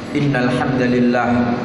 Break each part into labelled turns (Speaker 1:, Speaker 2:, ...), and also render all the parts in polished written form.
Speaker 1: Innal hamdalillah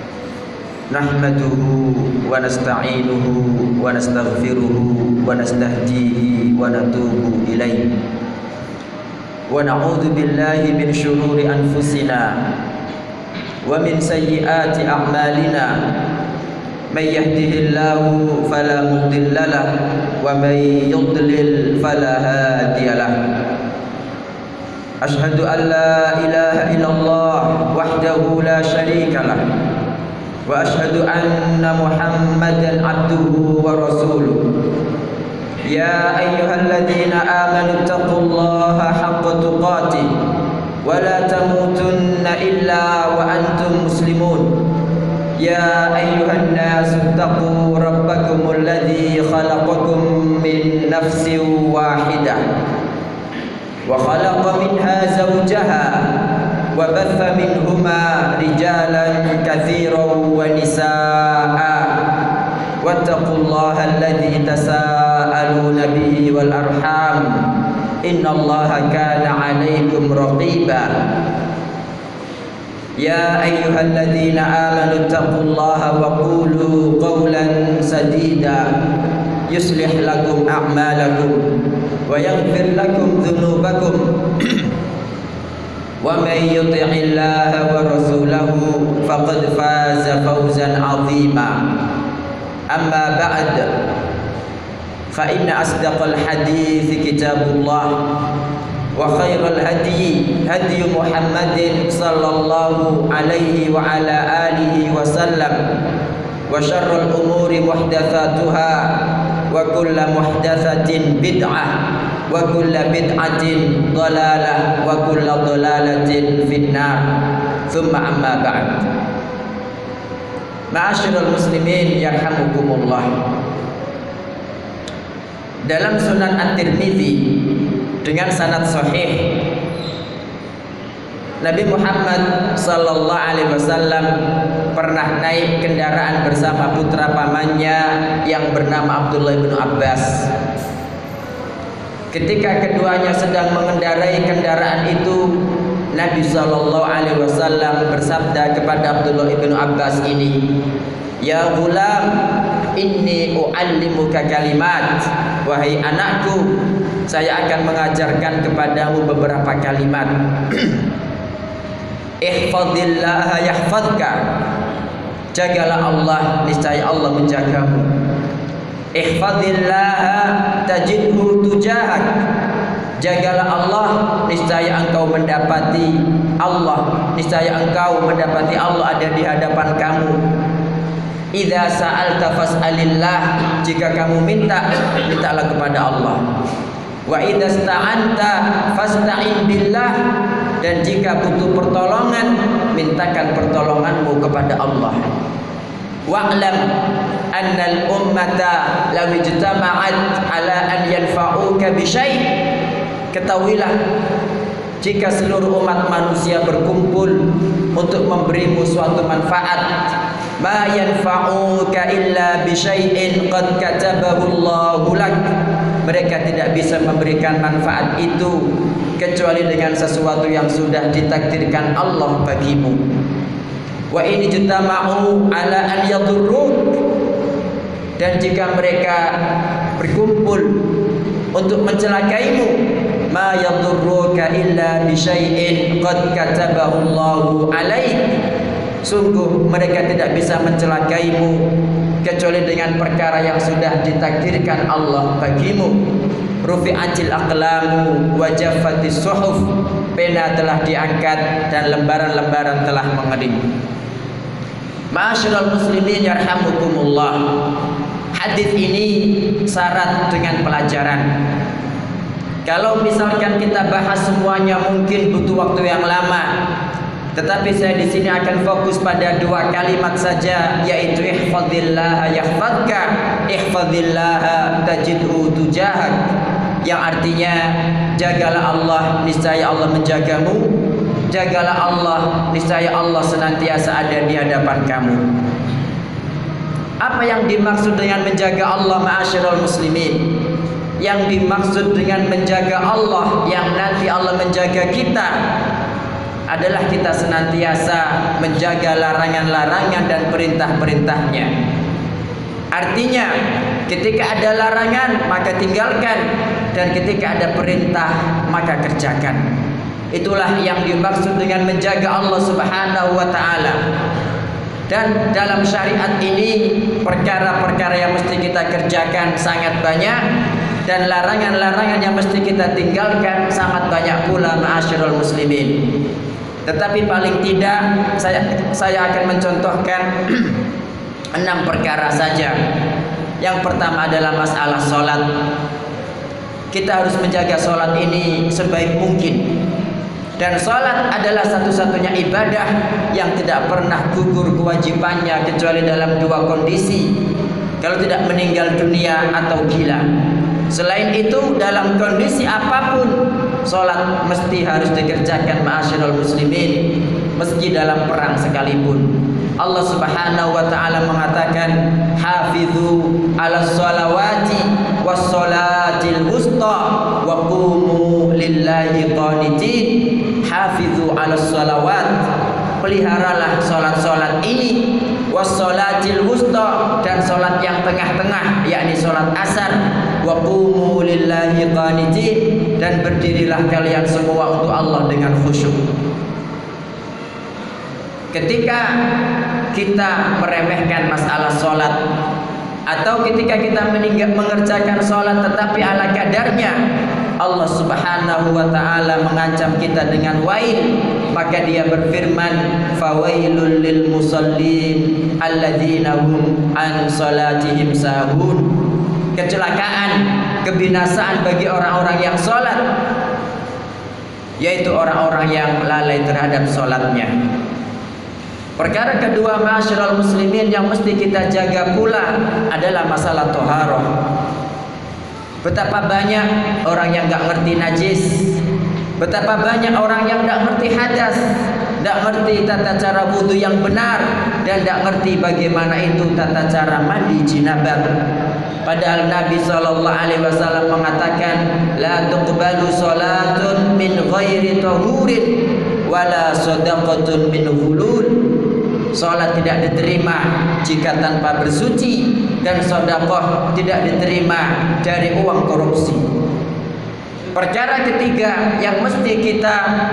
Speaker 1: nahmaduhu wa nasta'inuhu wa nastaghfiruhu wa nastahdihi wa natubu ilaihi wa na'udzu billahi min syururi anfusina wa min sayyiati a'malina may yahdihillahu fala mudilla lahu wa may yudlil fala hadiyalah. Ashhadu an la ilaha illallah wahdahu la syarika lah wa ashhadu anna Muhammadan abduhu wa rasuluh. Ya ayyuhalladzina amanu taqullaha haqqa tuqatih wa la tamutunna illa wa antum muslimun. Ya ayyuhan nasu taqu rabbakumul ladzi khalaqakum min nafsin wahidah wa khalaqa minha zawjaha wa batha minhuma rijalan katsiran wa nisaa'a wattaqullaha alladzi tasaaluna bihi wal arham innallaha kana 'alaykum raqiba. Ya ayyuhalladzina amanu taqullaha wa qulu qawlan sadida yuslih lakum a'malakum wa yaghfir lakum dhunubakum wa may yuti'illaha wa rasulahu faqad faza fawzan 'azima. Amma ba'd, fa inna asdaqal hadithi kitabullah wa khairal hadyi hadyu Muhammadin sallallahu alaihi wa ala alihi wa sallam wa syarrul umuri muhdatsatuha wa kullu muhdatsatin bid'ah wa kullu bid'atin dhalalah wa kullu dhalalatin finnar. Tsumma amma ba'd. Ma'asyiral muslimin yarhamukumullah. Dalam Sunan At-Tirmidzi dengan sanad sahih, Nabi Muhammad sallallahu alaihi wasallam pernah naik kendaraan bersama putra pamannya yang bernama Abdullah bin Abbas. Ketika keduanya sedang mengendarai kendaraan itu, Nabi sallallahu alaihi wasallam bersabda kepada Abdullah bin Abbas ini, "Ya ghulam, inni u'allimuka kalimat." Wahai anakku, saya akan mengajarkan kepadamu beberapa kalimat. Ihfadillah yahfadka. Jagalah Allah, niscaya Allah menjagamu. Ihfadillah tajidhu tujahak. Jagalah Allah, niscaya engkau mendapati Allah, niscaya engkau mendapati Allah ada di hadapan kamu. Idza sa'alta fas'alillah. Jika kamu minta, mintalah kepada Allah. Wa idza sta'anta fasta'in billah. Dan jika butuh pertolongan, mintakan pertolonganmu kepada Allah. Wa'lam annal ummata law ijtama'at ala an yanfa'uka bi syai'. Ketahuilah, jika seluruh umat manusia berkumpul untuk memberimu suatu manfaat, ma yanfa'uka illa bi syai'in qad katabahu Allahu lak. Mereka tidak bisa memberikan manfaat itu kecuali dengan sesuatu yang sudah ditakdirkan Allah bagimu. Wa in jitama'u ala an yadurruk. Dan jika mereka berkumpul untuk mencelakaimu, ma yadurruka illa bi syai'in qad katabahu Allahu alaik. Sungguh mereka tidak bisa mencelakaimu kecuali dengan perkara yang sudah ditakdirkan Allah bagimu. Rufi'atil aqlamu wa jaffatis suhuf. Pena telah diangkat dan lembaran-lembaran telah mengering. Ma'asyiral muslimin yarhamukumullah. Hadis ini syarat dengan pelajaran. Kalau misalkan kita bahas semuanya mungkin butuh waktu yang lama. Tetapi saya di sini akan fokus pada dua kalimat saja, yaitu ihfadillah yahfadka, ihfadillah tajidhu tujahak, yang artinya jagalah Allah, niscaya Allah menjagamu. Jagalah Allah, niscaya Allah senantiasa ada di hadapan kamu. Apa yang dimaksud dengan menjaga Allah, ma'asyiral muslimin? Yang dimaksud dengan menjaga Allah, yang nanti Allah menjaga kita adalah kita senantiasa menjaga larangan-larangan dan perintah-perintahnya. Artinya, ketika ada larangan maka tinggalkan, dan ketika ada perintah maka kerjakan. Itulah yang dimaksud dengan menjaga Allah Subhanahu wa taala. Dan dalam syariat ini perkara-perkara yang mesti kita kerjakan sangat banyak, dan larangan-larangan yang mesti kita tinggalkan sangat banyak pula, ma'asyiral muslimin. Tetapi paling tidak saya akan mencontohkan 6 perkara saja. Yang pertama adalah masalah sholat. Kita harus menjaga sholat ini sebaik mungkin. Dan sholat adalah satu-satunya ibadah yang tidak pernah gugur kewajibannya kecuali dalam 2 kondisi. Kalau tidak meninggal dunia atau gila. Selain itu dalam kondisi apapun sholat mesti harus dikerjakan, ma'asyiral muslimin, meski dalam perang sekalipun. Allah Subhanahu wa taala mengatakan, hafizu 'alas sholawati was sholatil wusta wa qumu lillahi qanitin. Hafizu 'alas sholawat, peliharalah salat-salat ini, was sholatil wusta, dan salat yang tengah-tengah yakni salat asar, wa qumu lillahi qanitin, dan berdirilah kalian semua untuk Allah dengan khusyuk. Ketika kita meremehkan masalah sholat, atau ketika kita mengerjakan sholat tetapi ala kadarnya, Allah Subhanahu wa ta'ala mengancam kita dengan wail. Maka dia berfirman, fawailul lil musallin alladzina hum an salatihim sahun. Kecelakaan, kebinasaan bagi orang-orang yang sholat, yaitu orang-orang yang lalai terhadap sholatnya. Perkara kedua, ma'asyiral muslimin, yang mesti kita jaga pula adalah masalah toharoh. Betapa banyak orang yang gak ngerti najis, betapa banyak orang yang gak ngerti hadas, gak ngerti tata cara wudu yang benar, dan gak ngerti bagaimana itu tata cara mandi jinabat. Padahal Nabi SAW mengatakan, la tuqbalu salatun min ghairi tahurin wala sadaqatun min hulul. Salat tidak diterima jika tanpa bersuci, dan sedekah tidak diterima dari uang korupsi. Perkara ketiga yang mesti kita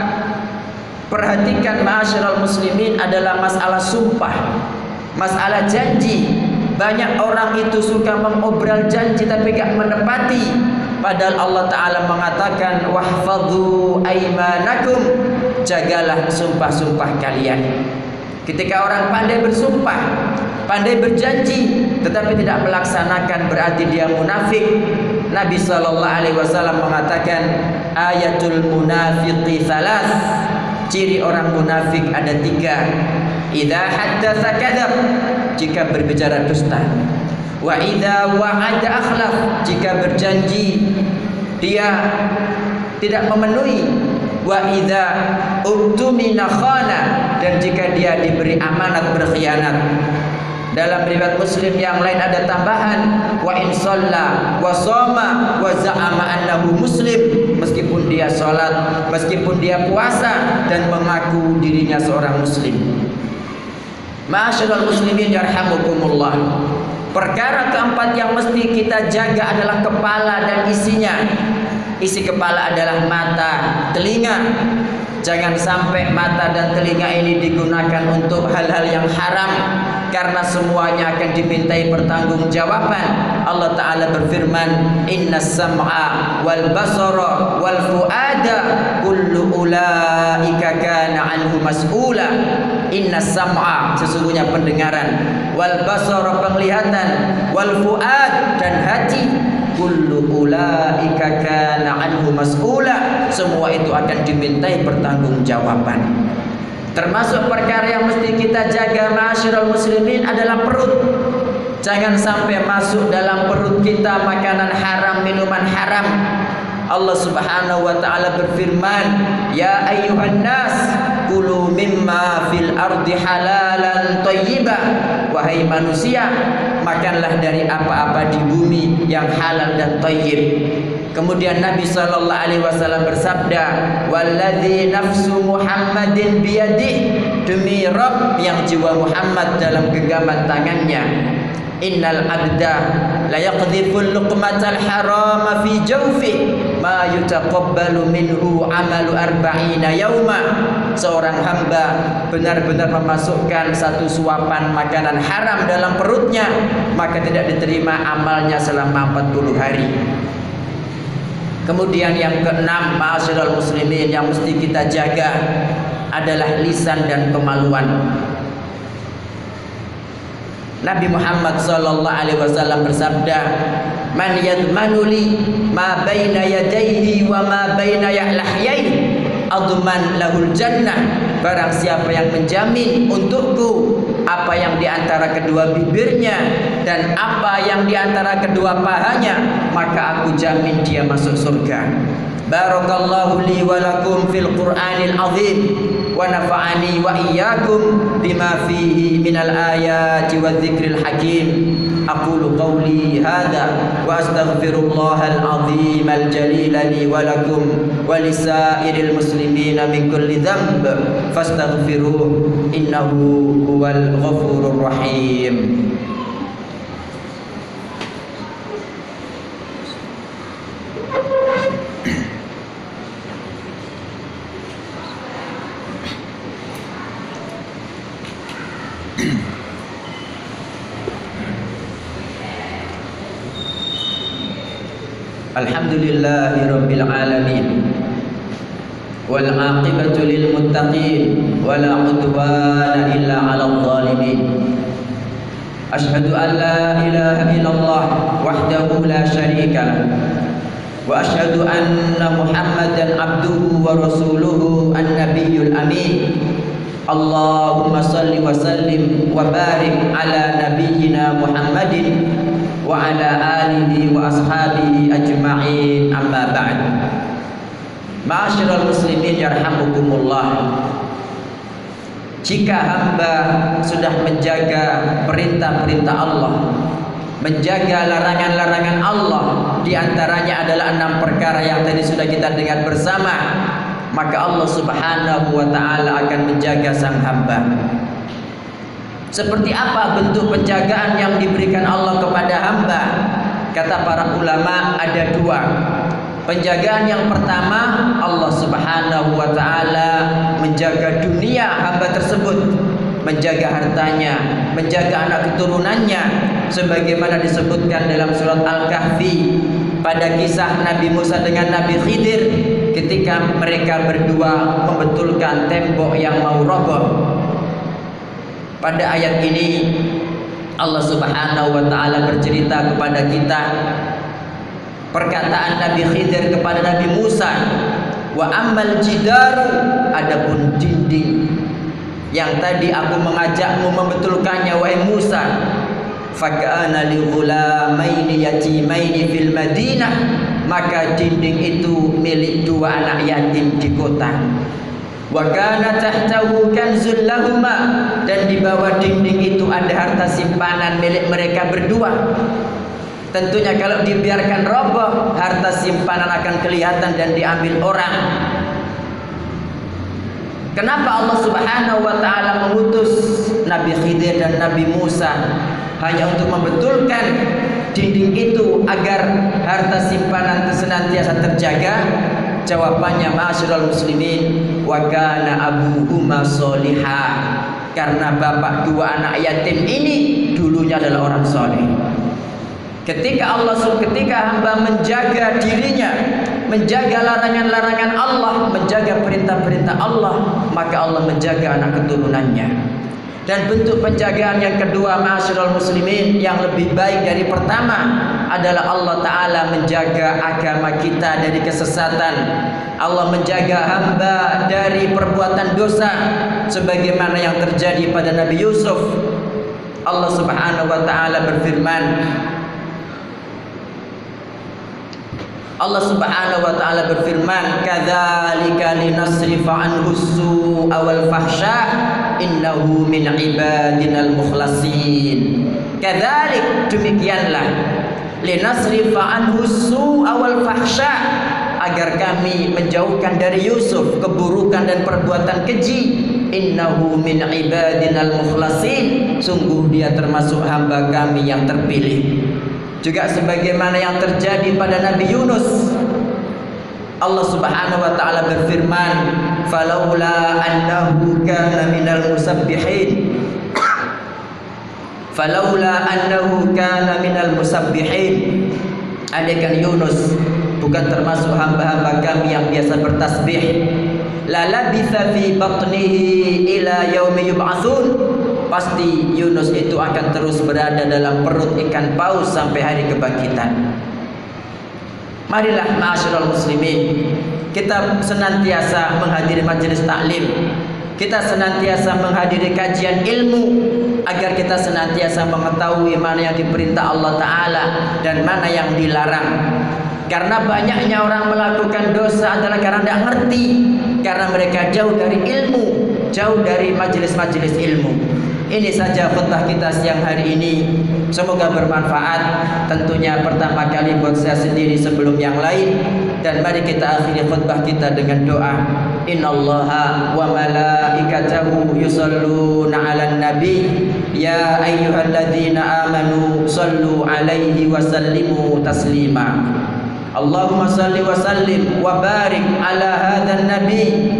Speaker 1: perhatikan, ma'asyiral muslimin, adalah masalah sumpah, masalah janji. Banyak orang itu suka mengobral janji tapi gak menepati. Padahal Allah Ta'ala mengatakan, wahfadhu aimanakum, jagalah sumpah-sumpah kalian. Ketika orang pandai bersumpah, pandai berjanji, tetapi tidak melaksanakan, berarti dia munafik. Nabi SAW mengatakan, ayatul munafiqi salas, ciri orang munafik ada 3. Idza haddatsa kadzab, jika berbicara dusta. Wa idza wa'ada akhlaf, jika berjanji dia tidak memenuhi. Wa idza utumina khana, dan jika dia diberi amanat berkhianat. Dalam riwayat Muslim yang lain ada tambahan, wa in shalla wa shoma wa za'ama annahu muslim, meskipun dia salat, meskipun dia puasa dan mengaku dirinya seorang muslim. Ma'asyiral muslimin yarhamukumullah. Perkara keempat yang mesti kita jaga adalah kepala dan isinya. Isi kepala adalah mata, telinga. Jangan sampai mata dan telinga ini digunakan untuk hal-hal yang haram, karena semuanya akan dimintai pertanggungjawaban. Allah Ta'ala berfirman, innas sam'a wal basara wal fu'ada kullu ulaika kana anhu mas'ula. Innas sam'a, sesungguhnya pendengaran, wal basara, penglihatan, wal fu'ad, dan hati, kullu ulaika kana anhu mas'ula, semua itu akan dimintai pertanggungjawaban. Termasuk perkara yang mesti kita jaga, ma'asyiral muslimin, adalah perut. Jangan sampai masuk dalam perut kita makanan haram, minuman haram. Allah Subhanahu wa ta'ala berfirman, ya ayyuhan nas kulu mimma fil ardi halalan thayyiba. Wahai manusia, makanlah dari apa-apa di bumi yang halal dan thayyib. Kemudian Nabi sallallahu alaihi wasallam bersabda, "Walladzi nafsu Muhammadin biyadihi," demi Rabb yang jiwa Muhammad dalam genggaman tangannya, "Innal abda la yaqdhiful luqmatal harama fi jawfi ma yutaqabbalu minhu amalu arba'ina yauma." Seorang hamba benar-benar memasukkan satu suapan makanan haram dalam perutnya, maka tidak diterima amalnya selama 40 hari. Kemudian yang keenam, ma'asyiral muslimin, yang mesti kita jaga adalah lisan dan kemaluan. Nabi Muhammad sallallahu alaihi wasallam bersabda, "Man yadmanu li ma baina yadayhi wa ma baina lahyayhi adman lahul jannah." Barang siapa yang menjamin untukku apa yang di antara kedua bibirnya dan apa yang di antara kedua pahanya, maka aku jamin dia masuk surga. Barakallahu li wa lakum fil Qur'anil azim wa nafa'ani wa iyyakum bima fihi minal ayati wadh-dhikril hakim. Aqulu qawli hadha wa astaghfirullahal azim al jalil li wa lakum wa lisairil muslimina min kulli dhanb fastaghfiruhu innahu huwal ghafurur rahim. Alhamdulillahi rabbil alamin wal aqibatu lil muttaqin wala udwana illa 'alal zalimin. Asyhadu an la ilaha illallah wahdahu la syarika lah wa asyhadu anna Muhammadan abduhu wa rasuluhu an-nabiyyul amin. Allahumma salli wa sallim wa barik ala nabiyyina Muhammadin wa ala alihi wa ashabihi ajma'in, amma ba'd. Ma'asyiral muslimin yarhamukumullah. Jika hamba sudah menjaga perintah-perintah Allah, menjaga larangan-larangan Allah, di antaranya adalah 6 perkara yang tadi sudah kita dengar bersama, maka Allah Subhanahu wa taala akan menjaga sang hamba. Seperti apa bentuk penjagaan yang diberikan Allah kepada hamba? Kata para ulama ada 2. Penjagaan yang pertama, Allah Subhanahu wa taala menjaga dunia hamba tersebut, menjaga hartanya, menjaga anak keturunannya, sebagaimana disebutkan dalam surat Al-Kahfi pada kisah Nabi Musa dengan Nabi Khidir ketika mereka berdua membetulkan tembok yang mau roboh. Pada ayat ini Allah Subhanahu wa taala bercerita kepada kita perkataan Nabi Khidir kepada Nabi Musa, wa ammal jidaru, adapun dinding yang tadi aku mengajakmu membetulkannya wahai Musa, fakana li ghulamaini yatimaini fil Madinah, maka dinding itu milik 2 anak yatim di kota. Wa kana tahtahu kanzul lahuma, dan di bawah dinding itu ada harta simpanan milik mereka berdua. Tentunya kalau dibiarkan roboh, harta simpanan akan kelihatan dan diambil orang. Kenapa Allah Subhanahu wa taala mengutus Nabi Khidir dan Nabi Musa hanya untuk membetulkan dinding itu agar harta simpanan senantiasa terjaga? Jawabannya, ma'asyiral muslimin, wa kana abuhuma sholihah, karena bapak 2 anak yatim ini dulunya adalah orang soleh. Ketika hamba menjaga dirinya, menjaga larangan-larangan Allah, menjaga perintah-perintah Allah, maka Allah menjaga anak keturunannya. Dan bentuk penjagaan yang kedua, ma'asyiral muslimin, yang lebih baik dari pertama adalah Allah Ta'ala menjaga agama kita dari kesesatan. Allah menjaga hamba dari perbuatan dosa, sebagaimana yang terjadi pada Nabi Yusuf. Allah Subhanahu wa Ta'ala berfirman, Allah Subhanahu wa taala berfirman, "Kadzalika linasrifa anhu su'a wal fahsya innahu min ibadinal mukhlasin." Kadzalik, demikianlah, linasrifa anhu su'a wal fahsya, agar kami menjauhkan dari Yusuf keburukan dan perbuatan keji. Innahu min ibadinal mukhlasin, sungguh dia termasuk hamba kami yang terpilih. Juga sebagaimana yang terjadi pada Nabi Yunus, Allah Subhanahu wa taala berfirman, "Falaula annahu kana minal musabbihin." Falaula annahu kana minal musabbihin. Andaikan Yunus bukan termasuk hamba-hamba kami yang biasa bertasbih, la labitha fi batnihi ila yaumi yub'atsun, pasti Yunus itu akan terus berada dalam perut ikan paus sampai hari kebangkitan. Marilah ma'asyiral muslimin, kita senantiasa menghadiri majelis taklim, kita senantiasa menghadiri kajian ilmu, agar kita senantiasa mengetahui mana yang diperintah Allah Ta'ala dan mana yang dilarang. Karena banyaknya orang melakukan dosa adalah karena tidak ngerti, karena mereka jauh dari ilmu, jauh dari majelis-majelis ilmu. Ini saja khutbah kita siang hari ini. Semoga bermanfaat. Tentunya pertama kali buat saya sendiri sebelum yang lain. Dan mari kita akhiri khutbah kita dengan doa. Innallaha wa malaikatahu yusalluna 'alan nabi ya ayyuhalladzina amanu sallu 'alaihi wa sallimu taslima. Allahumma salli wa sallim wa barik ala hadzal nabi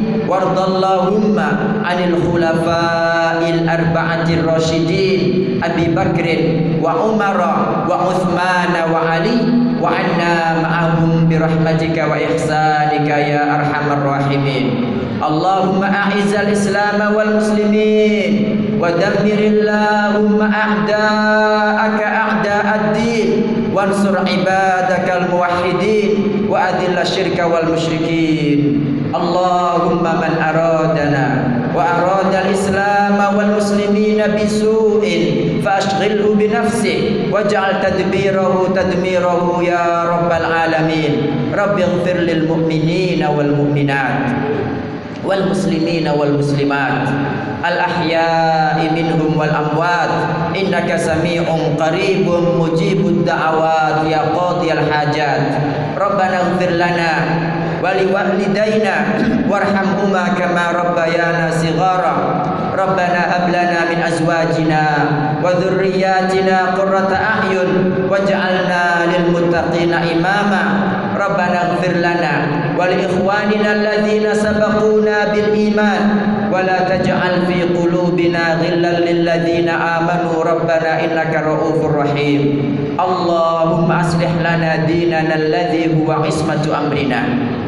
Speaker 1: wardallahumma 'anil khulafa'il arba'atir rasyidin Abi Bakrin wa Umar wa Utsman wa Ali wa anna ma'ahum birahmatika wa ihsanika ya arhamar rahimin. Allahumma a'izzal islam wal muslimin wa dammirillahumma a'da'aka a'da'ad-din wansur ibadakal muwahhidin wa adilla syirka wal musyrikin. Allahumma man aradana wa arada al-islam wal muslimina bisu'in fashghilhu bi nafsihi waj'al tadbirahu tadmirahu ya rabbal alamin. Rabbighfir lil mu'minina wal mu'minat wal muslimina wal muslimat al ahya'i minhum wal amwat innaka sami'un qaribun mujibud da'awat ya qadiyal hajat. Rabbana ighfir lana wa liwalidayna warhamhuma kama rabbayana shighara. Rabbana hab lana min azwajina wa dhurriyyatina qurrata a'yun waj'alna lil muttaqina imama. Rabbana ighfir lana wa li ikhwanina alladhina sabaquna bil iman wa la taj'al fi qulubina ghillan lil ladzina amanu rabbana innaka ra'ufur rahim. Allahumma aslih lana dinana alladhi huwa ismatu amrina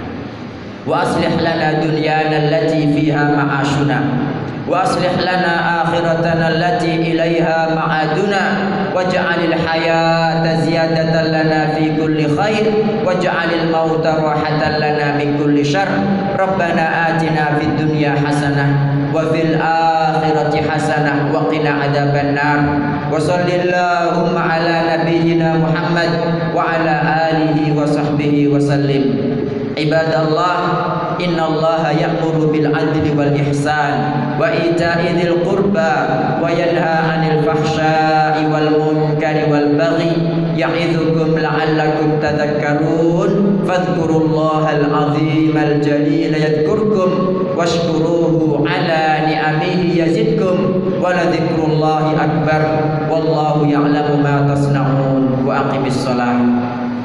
Speaker 1: wa aslih lana dunyana allati fiha ma'ashuna wa aslih lana akhiratana allati ilaiha ma'aduna waj'alil hayata ziyadatan lana fi kulli khair waj'alil mauta rahatan lana min kulli syarr. Rabbana atina fid dunya hasanah wa fil akhirati hasanah wa qina adzabannar. Wa sallallahu ala nabiyyina Muhammad wa ala alihi wa sahbihi wa sallim. Ibadallah, innallaha ya'muru bil 'adli wal ihsan wa ita'i dzil qurba wa yanha 'anil fahsya'i wal munkari wal baghi ya'idzukum la'allakum tadhakkarun. Fadhkurullahal 'azimal jalil yadhkurkum washkuruhu 'ala ni'amihi yazidkum wa ladzikrullahi akbar wallahu ya'lamu ma tasna'un. Wa aqimis shalah.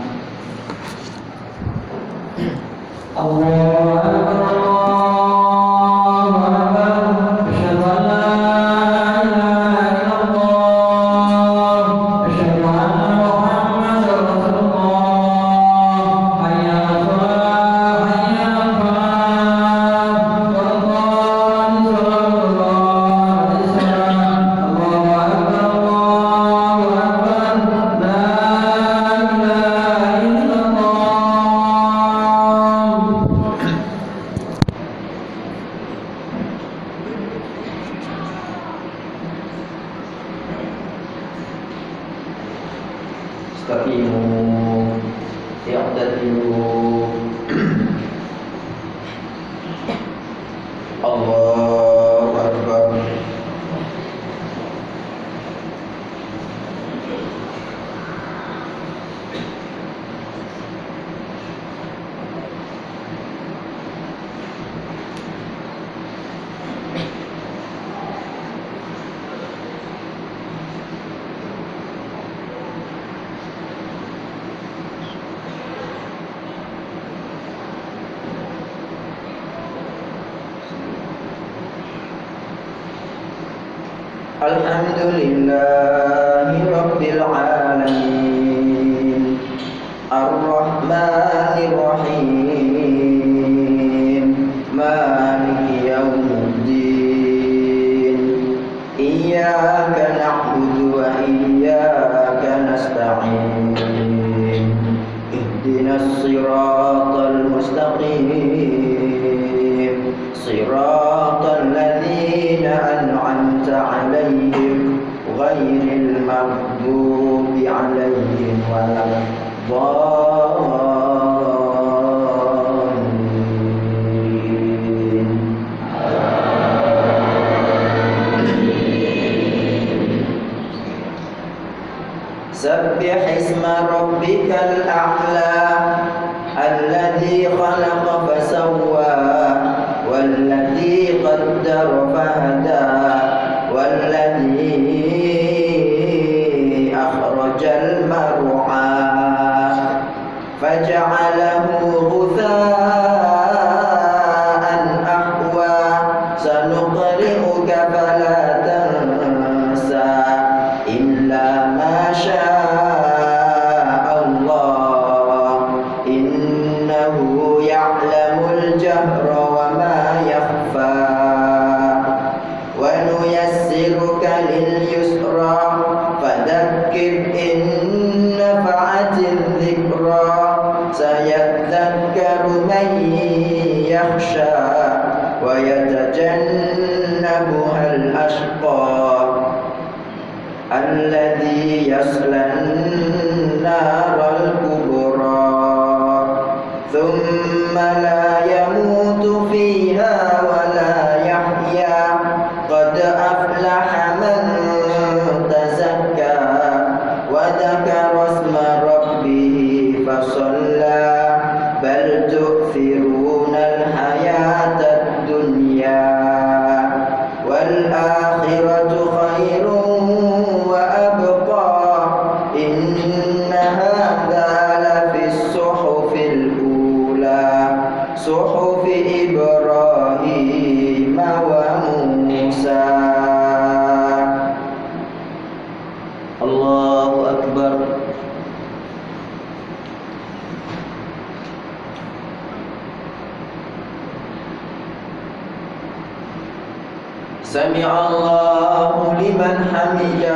Speaker 2: Allah
Speaker 1: Istaqimu i'tadilu Alhamdulillahi Rabbil Alamin Ar-Rahmanir Rahim Maliki Yawmuddin Iyyaka na'budu wa iyyaka nasta'in Ihdinas siratal mustaqim Siratal ladzina an'amta 'alaihim ghairil maghdubi 'alaihim waladdallin. Sabbih isma rabbikal a'la alladzi khalaqa fasawwa والذي قدر فهدى والذي أخرج المرعى فجعله غثاء أحوى سنقرئك فلا تنسى إلا ما شاء الله إنه يعلم الجهر ونيسرك لليسرى فذكر إن نفعت الذكرى سيذكر من يخشى ويتجنبها الأشقى الذي يصلى النار الكبرى ثم لا يموت فيها ولا يحيا قد أفلح من تزكى وذكر اسم ربه فصلى بل تؤثرون الحياة الدنيا والآخرة خير وأبقى إن هذا لفي الصحف الأولى صحف إبراهيم وموسى. الله أكبر. سمع الله لمن حمده.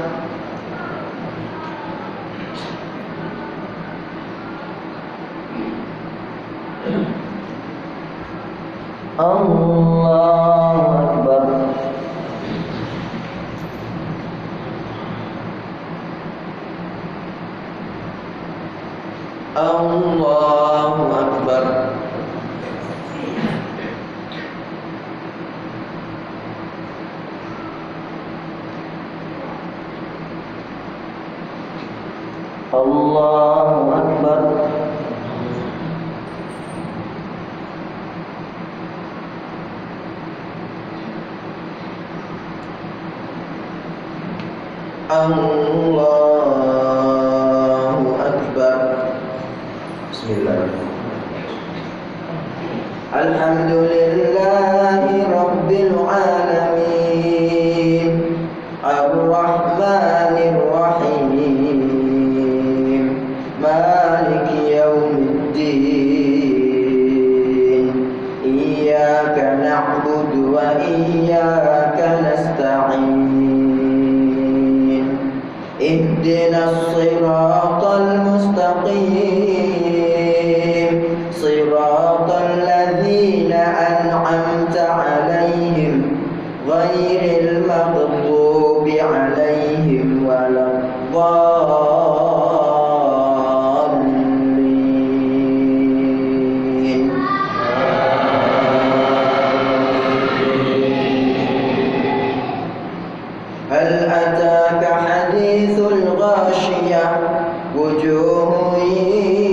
Speaker 1: الله أكبر. الله أكبر. الله أكبر. Allahu Akbar. Bismillahirrahmanirrahim. Alhamdulillahi Rabbil Alamin Ar-Rahmanir Rahim Maliki Yawmiddin Iyyaka na'budu wa iyyaka nasta'in Ihdinas siratal mustaqim Siratal ladzina an'amta 'alaihim ghairil maghdubi 'alaihim waladdallin. Hal ataka hadithul ghashiyah wujuhun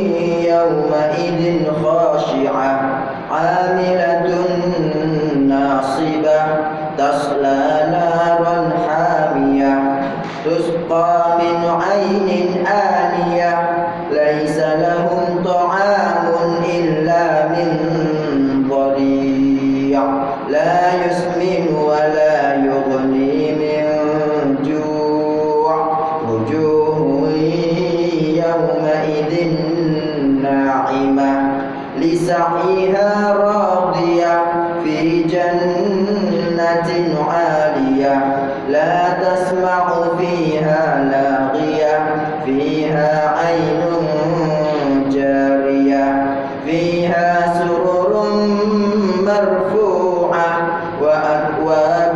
Speaker 1: مرفوعة وأكواب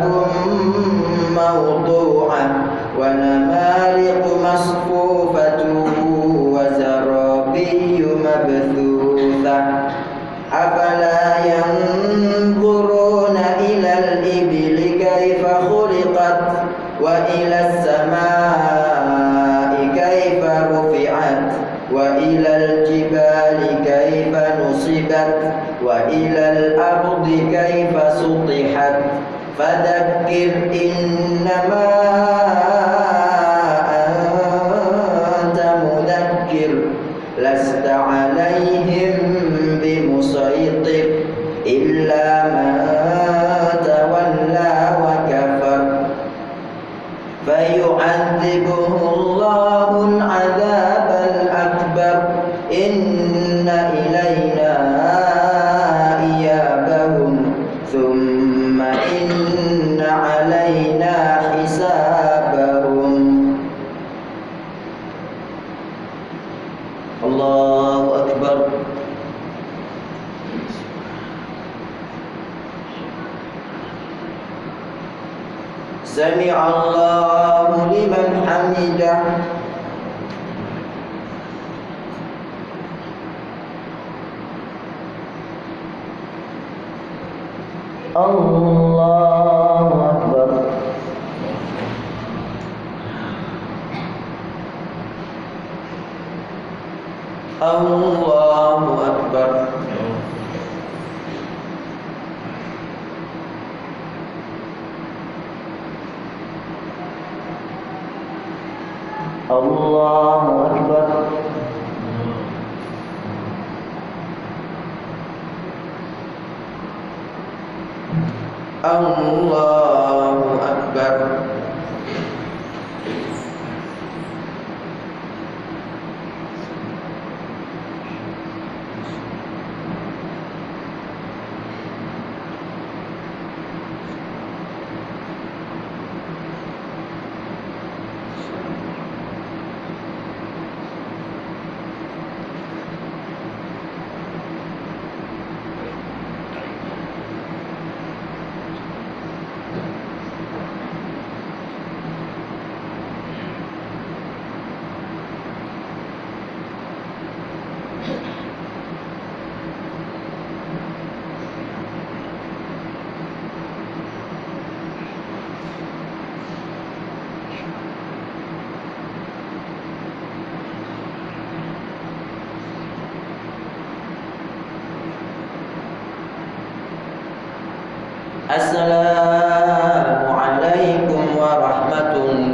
Speaker 1: موضوعة ونمارق مصفوفة وزرابي مبثوثة أفلا ينظرون إلى الإبل كيف خلقت وإلى السماء كيف رفعت وإلى الجبال كيف نصبت وإلى الأرض كيف سطحت فذكر إنما أنت مذكر لست عليهم بمسيطر إلا من تولى وكفر فيعذبه الله العذاب الأكبر إن إلينا إيابهم ثم إن علينا حسابهم. الله أكبر. سمع الله لمن حمده. الله أكبر. الله أكبر. الله أكبر. الله أكبر. Assalamualaikum warahmatullahi